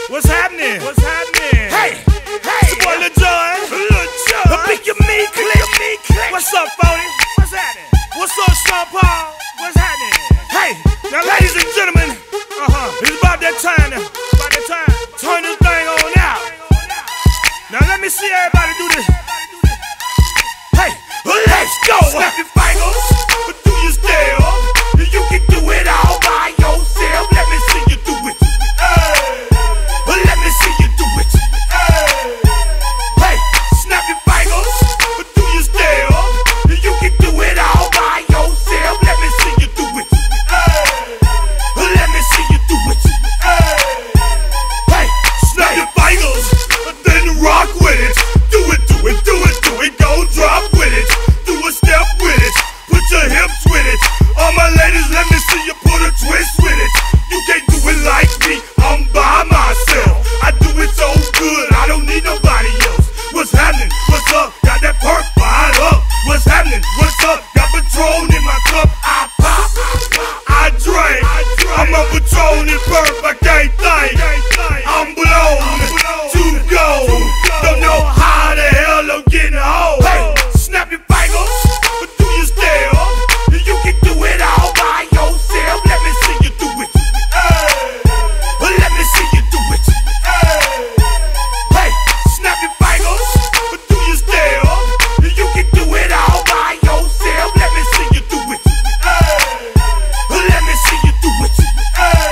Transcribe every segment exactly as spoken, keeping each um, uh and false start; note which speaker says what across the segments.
Speaker 1: What's happening? What's happening? Hey, hey, it's your boy Lil Jon. Lil Jon. The Big Me Click. What's up, Phony? What's happening? What's up, Sean Paul? What's happening? Hey, now, ladies and gentlemen, uh-huh, it's about that time now. About that time. Turn this thing on out. Now let me see everybody do this. Hey, let's go. Snap your fingers, but do you still? You can do it all by yourself. Let me see you do it. Hey, let me see you do it. Hey, hey, snap your fingers, but do you still? You can do it all by yourself. Let me see you do it. Hey, let me see you do it. Hey, hey, snap your fingers, then rock with it. Do it, do it, do it, do it. Go drop with it. Do a step with it. Put your hips with it. All my ladies, let me see you put a twist with it. You can't do it like me, I'm by myself. I do it so good, I don't need nobody else. What's happening? What's up? Got that perk fired up. What's happening? What's up? Got Patron in my cup. I pop, I drink. I'm a Patron and perk, I can't think. I'm blown to go. Don't know how the hell I'm getting home. Hey, snap your fingers, but do you still? You can do it all by yourself. Let me see you do it. Hey, let me see you do it. Hey, hey, snap your fingers, but do you still? You can do it all by yourself. Let me see you do it. Hey, let me see you do it. Hey,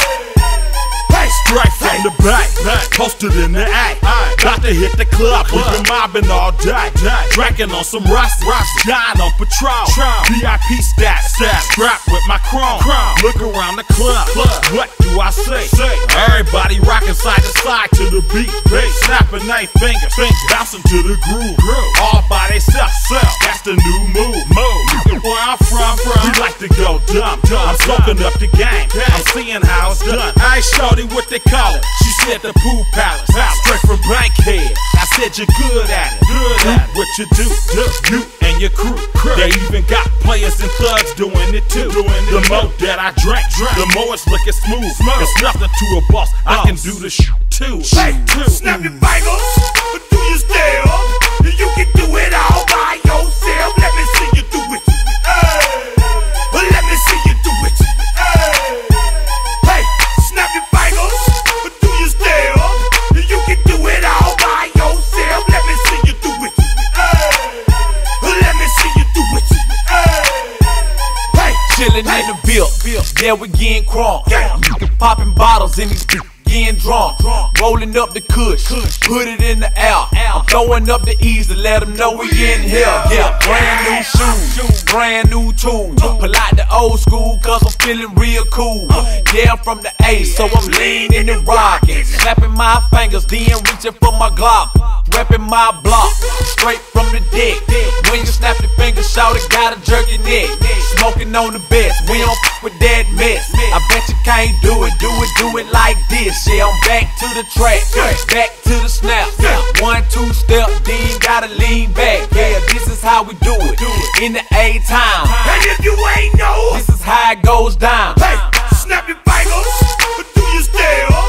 Speaker 1: hey,
Speaker 2: straight from the back, posted in the act. Got to hit the club, we've been mobbing all day. Drinking on some rust, dying on Patron. V I P stats, strapped with my chrome. Look around the club, what do I say? Everybody rocking side to side to the beat. Snapping they fingers, bouncing to the groove. All by themselves, that's the new move. Where I'm from, we like to go dumb. I'm soaking up the game, I'm seeing how it's done. I ain't shorty what they call it. She said the pool palace, straight from Bankhead. I said you're good at it, good at what you do, you and your crew. They even got players and thugs doing it too. The more that I drink, the more it's looking smooth. It's nothing to a boss, I can do the shit too.
Speaker 1: Hey, snap your fingers, but do you still? You can do it all by yourself. Let me see you do it. Hey, let me see you do it. Hey, hey, snap your fingers, but do you still? You can do it all by yourself. Let me see you do it. Hey, let me see you do it. Hey, hey,
Speaker 3: chillin' in the bill, yeah, we getting crunk. Popping bottles in these getting drunk, rolling up the kush, put it in the air. I'm throwing up the E's to let them know we in here. Yeah, brand new shoes, brand new tools. Pull out the old school cause I'm feeling real cool. Yeah, I'm from the A, so I'm leaning and rocking. Snapping my fingers, then reaching for my Glock. Reppin' my block, straight from the deck. When you snap your fingers, shout it, gotta jerk your neck. Smoking on the best, we don't f with that mess. I bet you can't do it, do it, do it like this. Yeah, I'm back to the track, back to the snap. One, two step, then gotta lean back. Yeah, this is how we do it, in the A time.
Speaker 1: And if you ain't know,
Speaker 3: this is how it goes down.
Speaker 1: Hey, snap your fingers, but do you still?